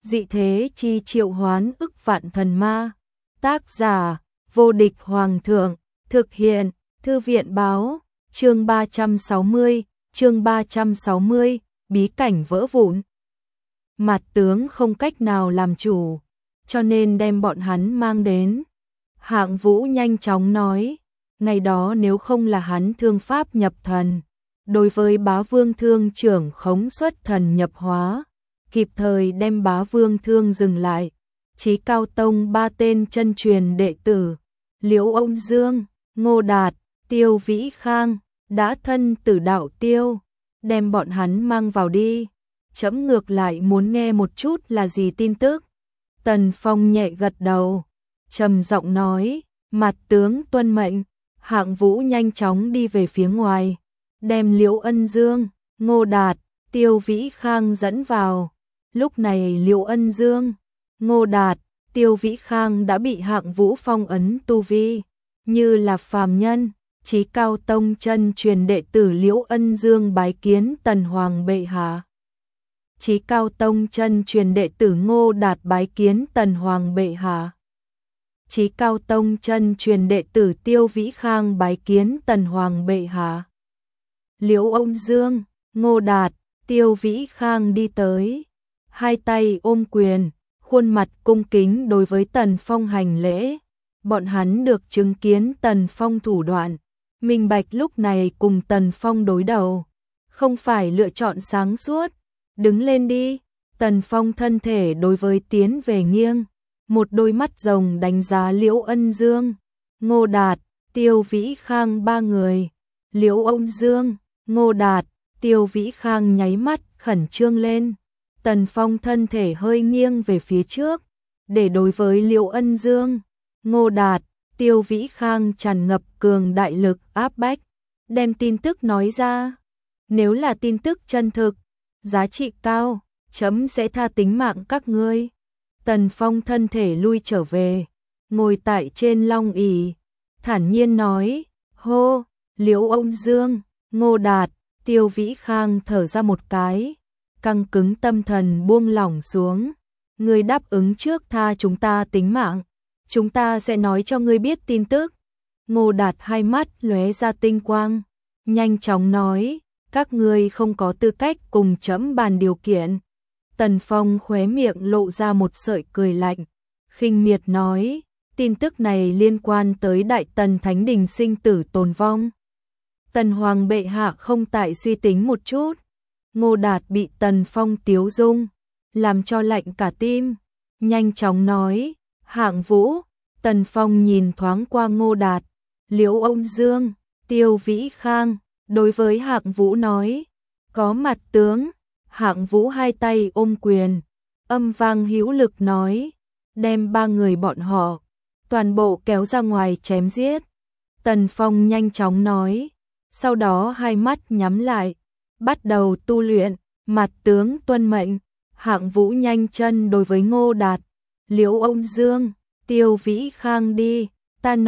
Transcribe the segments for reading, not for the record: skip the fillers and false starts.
dị thế chi triệu hoán ức vạn thần ma. Tác giả, vô địch hoàng thượng, thực hiện, thư viện báo, chương 360, bí cảnh vỡ vụn. Mạt tướng không cách nào làm chủ, cho nên đem bọn hắn mang đến. Hạng Vũ nhanh chóng nói, ngày đó nếu không là hắn thương pháp nhập thần, đối với bá vương thương trưởng khống xuất thần nhập hóa, kịp thời đem bá vương thương dừng lại. Chí Cao Tông 3 tên chân truyền đệ tử, Liễu Ông Dương, Ngô Đạt, Tiêu Vĩ Khang, đã thân tử đạo tiêu, đem bọn hắn mang vào đi. Trẫm ngược lại muốn nghe một chút là gì tin tức. Tần Phong nhẹ gật đầu, trầm giọng nói, Mạt tướng tuân mệnh. Hạng Vũ nhanh chóng đi về phía ngoài, đem Liễu Ân Dương, Ngô Đạt, Tiêu Vĩ Khang dẫn vào. Lúc này Liễu Ân Dương, Ngô Đạt, Tiêu Vĩ Khang đã bị Hạng Vũ phong ấn tu vi, như là phàm nhân. Chí Cao Tông chân truyền đệ tử Liễu Ân Dương bái kiến Tần Hoàng bệ hạ. Chí Cao Tông chân truyền đệ tử Ngô Đạt bái kiến Tần Hoàng bệ hạ. Chí Cao Tông chân truyền đệ tử Tiêu Vĩ Khang bái kiến Tần Hoàng bệ hạ. Liễu Ông Dương, Ngô Đạt, Tiêu Vĩ Khang đi tới, hai tay ôm quyền, khuôn mặt cung kính đối với Tần Phong hành lễ. Bọn hắn được chứng kiến Tần Phong thủ đoạn, minh bạch lúc này cùng Tần Phong đối đầu, không phải lựa chọn sáng suốt. Đứng lên đi. Tần Phong thân thể đối với tiến về nghiêng, một đôi mắt rồng đánh giá Liễu Ân Dương, Ngô Đạt, Tiêu Vĩ Khang ba người. Liễu Ông Dương, Ngô Đạt, Tiêu Vĩ Khang nháy mắt khẩn trương lên. Tần Phong thân thể hơi nghiêng về phía trước, để đối với Liễu Ân Dương, Ngô Đạt, Tiêu Vĩ Khang tràn ngập cường đại lực áp bách, đem tin tức nói ra. Nếu là tin tức chân thực, giá trị cao, chấm sẽ tha tính mạng các ngươi. Tần Phong thân thể lui trở về, ngồi tại trên long ỷ, thản nhiên nói, hô. Liễu Ông Dương, Ngô Đạt, Tiêu Vĩ Khang thở ra một cái, căng cứng tâm thần buông lỏng xuống. Ngươi đáp ứng trước tha chúng ta tính mạng, chúng ta sẽ nói cho ngươi biết tin tức. Ngô Đạt hai mắt lóe ra tinh quang, nhanh chóng nói, các ngươi không có tư cách cùng chấm bàn điều kiện. Tần Phong khóe miệng lộ ra một sợi cười lạnh, khinh miệt nói, tin tức này liên quan tới Đại Tần Thánh Đình sinh tử tồn vong. Tần Hoàng bệ hạ không tại suy tính một chút. Ngô Đạt bị Tần Phong tiếu dung, làm cho lạnh cả tim, nhanh chóng nói, Hạng Vũ. Tần Phong nhìn thoáng qua Ngô Đạt, Liễu Ông Dương, Tiêu Vĩ Khang, đối với Hạng Vũ nói, có mặt tướng. Hạng Vũ hai tay ôm quyền, âm vang hữu lực nói, đem ba người bọn họ toàn bộ kéo ra ngoài chém giết. Tần Phong nhanh chóng nói, sau đó hai mắt nhắm lại, bắt đầu tu luyện. Mặt tướng tuân mệnh. Hạng Vũ nhanh chân đối với Ngô Đạt, Liễu Ông Dương, Tiêu Vĩ Khang đi. Ta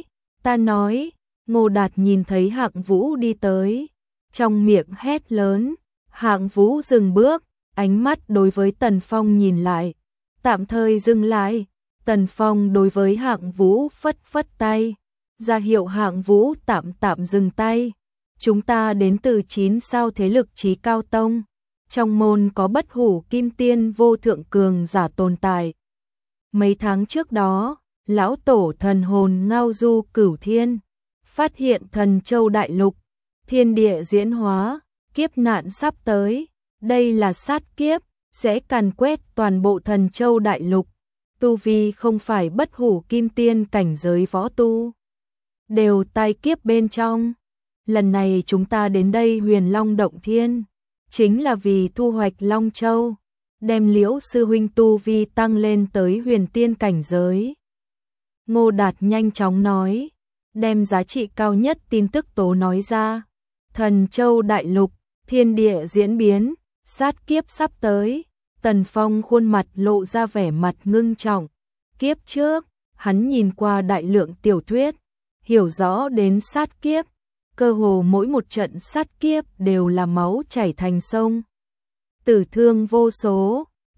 nói. Ngô Đạt nhìn thấy Hạng Vũ đi tới, trong miệng hét lớn. Hạng Vũ dừng bước, ánh mắt đối với Tần Phong nhìn lại, tạm thời dừng lại. Tần Phong đối với Hạng Vũ phất phất tay, ra hiệu Hạng Vũ tạm dừng tay. Chúng ta đến từ 9 sao thế lực Chí Cao Tông, trong môn có bất hủ kim tiên vô thượng cường giả tồn tại. Mấy tháng trước đó, lão tổ thần hồn ngao du cửu thiên, phát hiện Thần Châu đại lục, thiên địa diễn hóa, kiếp nạn sắp tới. Đây là sát kiếp, sẽ càn quét toàn bộ Thần Châu đại lục. Tu vi không phải bất hủ kim tiên cảnh giới võ tu, đều tai kiếp bên trong. Lần này chúng ta đến đây Huyền Long Động Thiên, chính là vì thu hoạch Long Châu, đem Liễu sư huynh tu vi tăng lên tới huyền tiên cảnh giới. Ngô Đạt nhanh chóng nói, đem giá trị cao nhất tin tức tố nói ra. Thần Châu đại lục, thiên địa diễn biến, sát kiếp sắp tới. Tần Phong khuôn mặt lộ ra vẻ mặt ngưng trọng. Kiếp trước, hắn nhìn qua đại lượng tiểu thuyết, hiểu rõ đến sát kiếp, cơ hồ mỗi một trận sát kiếp đều là máu chảy thành sông, tử thương vô số.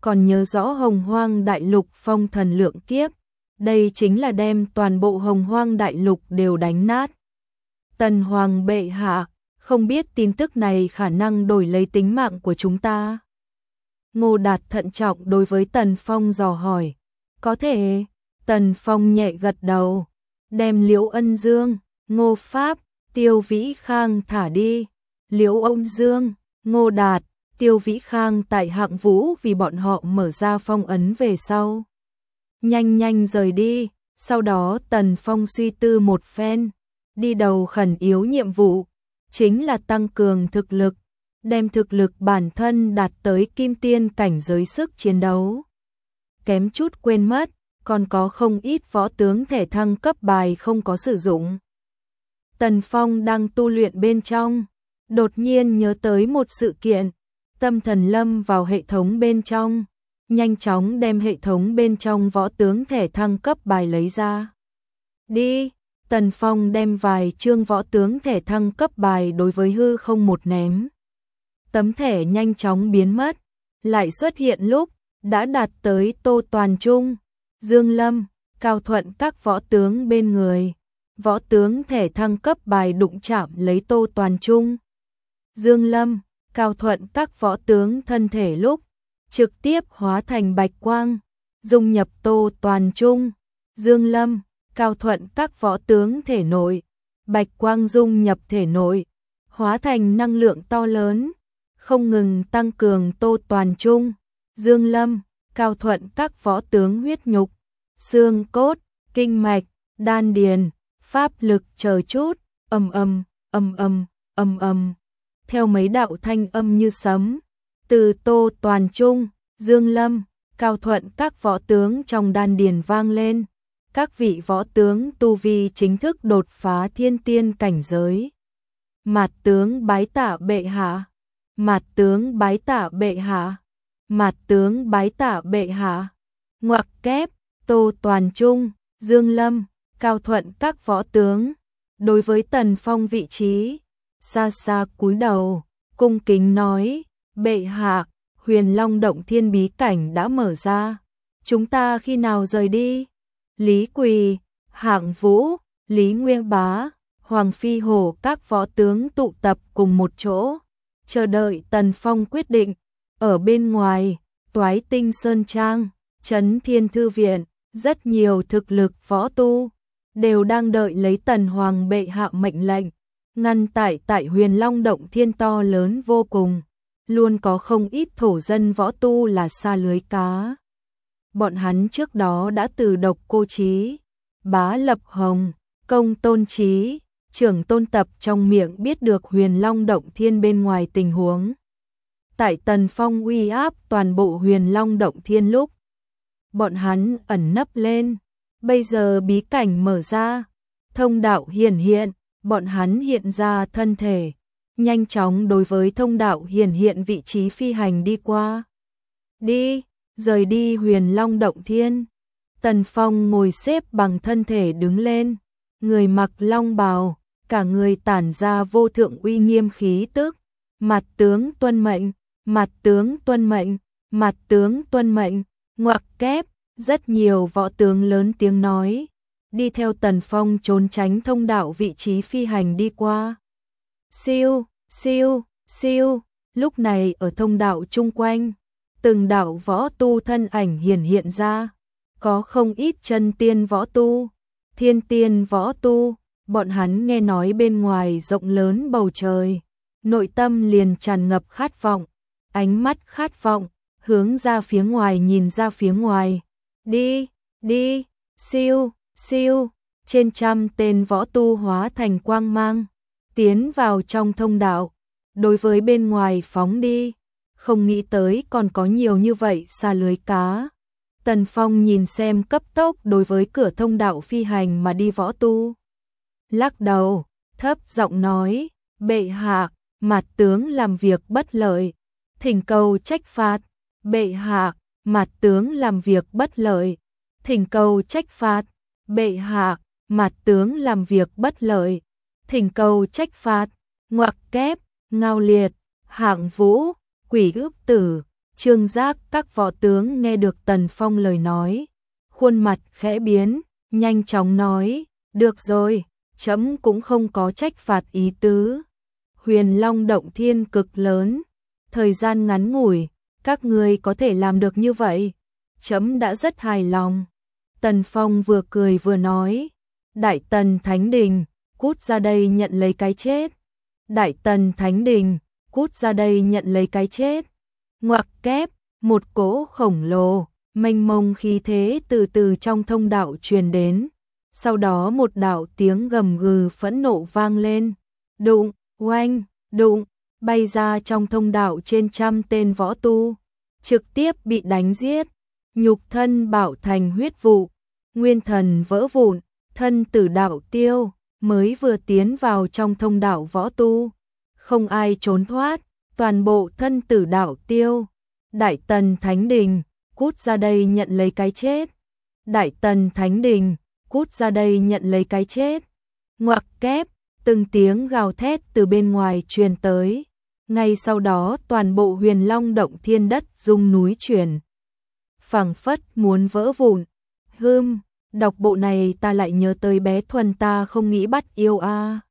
còn nhớ rõ Hồng Hoang Đại Lục phong thần lượng kiếp, đây chính là đem toàn bộ Hồng Hoang Đại Lục đều đánh nát. Tần Hoàng bệ hạ, không biết tin tức này khả năng đổi lấy tính mạng của chúng ta. Ngô Đạt thận trọng đối với Tần Phong dò hỏi. Có thể, Tần Phong nhẹ gật đầu, đem Liễu Ân Dương, Ngô Pháp, Tiêu Vĩ Khang thả đi. Liễu Ân Dương, Ngô Đạt, Tiêu Vĩ Khang tại Hạng Vũ vì bọn họ mở ra phong ấn về sau. Nhanh rời đi, sau đó Tần Phong suy tư một phen, đi đầu khẩn yếu nhiệm vụ, chính là tăng cường thực lực, đem thực lực bản thân đạt tới kim tiên cảnh giới sức chiến đấu. Kém chút quên mất, còn có không ít võ tướng thẻ thăng cấp bài không có sử dụng. Tần Phong đang tu luyện bên trong, đột nhiên nhớ tới một sự kiện, tâm thần lâm vào hệ thống bên trong, nhanh chóng đem hệ thống bên trong võ tướng thẻ thăng cấp bài lấy ra. Đi, Tần Phong đem vài chương võ tướng thẻ thăng cấp bài đối với hư không một ném. Tấm thẻ nhanh chóng biến mất, lại xuất hiện lúc đã đạt tới Tô Toàn Trung, Dương Lâm, Cao Thuận các võ tướng bên người. Võ tướng thẻ thăng cấp bài đụng chạm lấy Tô Toàn Trung, Dương Lâm, Cao Thuận các võ tướng thân thể lúc trực tiếp hóa thành bạch quang, dung nhập Tô Toàn Trung, Dương Lâm, Cao Thuận các võ tướng thể nội. Bạch quang dung nhập thể nội, hóa thành năng lượng to lớn, không ngừng tăng cường Tô Toàn Trung, Dương Lâm, Cao Thuận các võ tướng huyết nhục, xương cốt, kinh mạch, đan điền, pháp lực chờ chút, ầm. Theo mấy đạo thanh âm như sấm, từ Tô Toàn Trung, Dương Lâm, Cao Thuận các võ tướng trong đan điền vang lên. Các vị võ tướng tu vi chính thức đột phá thiên tiên cảnh giới. Mạt tướng bái tạ bệ hạ, Mạt tướng bái tạ bệ hạ, Mạt tướng bái tạ bệ hạ. Ngoặc kép, Tô Toàn Trung, Dương Lâm, Cao Thuận các võ tướng, đối với Tần Phong vị trí, xa cúi đầu, cung kính nói, bệ hạ, Huyền Long Động Thiên bí cảnh đã mở ra, chúng ta khi nào rời đi? Lý Quỳ, Hạng Vũ, Lý Nguyên Bá, Hoàng Phi Hổ các võ tướng tụ tập cùng một chỗ, chờ đợi Tần Phong quyết định. Ở bên ngoài, Toái Tinh Sơn Trang, Trấn Thiên Thư Viện, rất nhiều thực lực võ tu đều đang đợi lấy Tần Hoàng bệ hạ mệnh lệnh. Ngăn tại Huyền Long Động Thiên to lớn vô cùng, luôn có không ít thổ dân võ tu là sa lưới cá. Bọn hắn trước đó đã từ Độc Cô Chí, Bá Lập Hồng, Công Tôn Chí, Trưởng Tôn Tập trong miệng biết được Huyền Long Động Thiên bên ngoài tình huống. Tại Tần Phong uy áp toàn bộ Huyền Long Động Thiên lúc, bọn hắn ẩn nấp lên, bây giờ bí cảnh mở ra, thông đạo hiển hiện, bọn hắn hiện ra thân thể, nhanh chóng đối với thông đạo hiển hiện vị trí phi hành đi qua. Đi, rời đi Huyền Long Động Thiên. Tần Phong ngồi xếp bằng thân thể đứng lên, người mặc long bào, cả người tản ra vô thượng uy nghiêm khí tức. Mặt tướng tuân mệnh, mặt tướng tuân mệnh, mặt tướng tuân mệnh. Ngoặc kép, rất nhiều võ tướng lớn tiếng nói, đi theo Tần Phong trốn tránh thông đạo vị trí phi hành đi qua. Siêu, lúc này ở thông đạo chung quanh, từng đạo võ tu thân ảnh hiện ra, có không ít chân tiên võ tu, thiên tiên võ tu, bọn hắn nghe nói bên ngoài rộng lớn bầu trời, nội tâm liền tràn ngập khát vọng, ánh mắt khát vọng, hướng ra phía ngoài nhìn ra phía ngoài. Đi, siêu, trên trăm tên võ tu hóa thành quang mang, tiến vào trong thông đạo, đối với bên ngoài phóng đi, không nghĩ tới còn có nhiều như vậy sa lưới cá. Tần Phong nhìn xem cấp tốc đối với cửa thông đạo phi hành mà đi võ tu. Lắc đầu, thấp giọng nói, bệ hạ, Mạt tướng làm việc bất lợi, thỉnh cầu trách phạt. Bệ hạ, Mạt tướng làm việc bất lợi, thỉnh cầu trách phạt. Bệ hạ, Mạt tướng làm việc bất lợi, thỉnh cầu trách phạt. Ngoặc kép, Ngao Liệt, Hạng Vũ, Quỷ Ước Tử, Trương Giác các võ tướng nghe được Tần Phong lời nói, khuôn mặt khẽ biến, nhanh chóng nói, được rồi, trẫm cũng không có trách phạt ý tứ. Huyền Long động thiên cực lớn, thời gian ngắn ngủi, các ngươi có thể làm được như vậy, trẫm đã rất hài lòng. Tần Phong vừa cười vừa nói, Đại Tần Thánh Đình, cút ra đây nhận lấy cái chết. Đại Tần Thánh Đình, cút ra đây nhận lấy cái chết. Ngoặc kép, một cỗ khổng lồ, mênh mông khí thế từ từ trong thông đạo truyền đến. Sau đó một đạo tiếng gầm gừ phẫn nộ vang lên. Đụng, oanh, đụng, bay ra trong thông đạo trên trăm tên võ tu. Trực tiếp bị đánh giết, nhục thân bạo thành huyết vụ, nguyên thần vỡ vụn, thân tử đạo tiêu, mới vừa tiến vào trong thông đạo võ tu. Không ai trốn thoát, toàn bộ thân tử đạo tiêu. Đại Tần Thánh Đình, cút ra đây nhận lấy cái chết. Đại Tần Thánh Đình, cút ra đây nhận lấy cái chết. Ngoặc kép, từng tiếng gào thét từ bên ngoài truyền tới. Ngay sau đó toàn bộ Huyền Long động thiên đất rung núi chuyển. Phảng phất muốn vỡ vụn. Đọc bộ này ta lại nhớ tới bé Thuần ta không nghĩ bắt yêu a.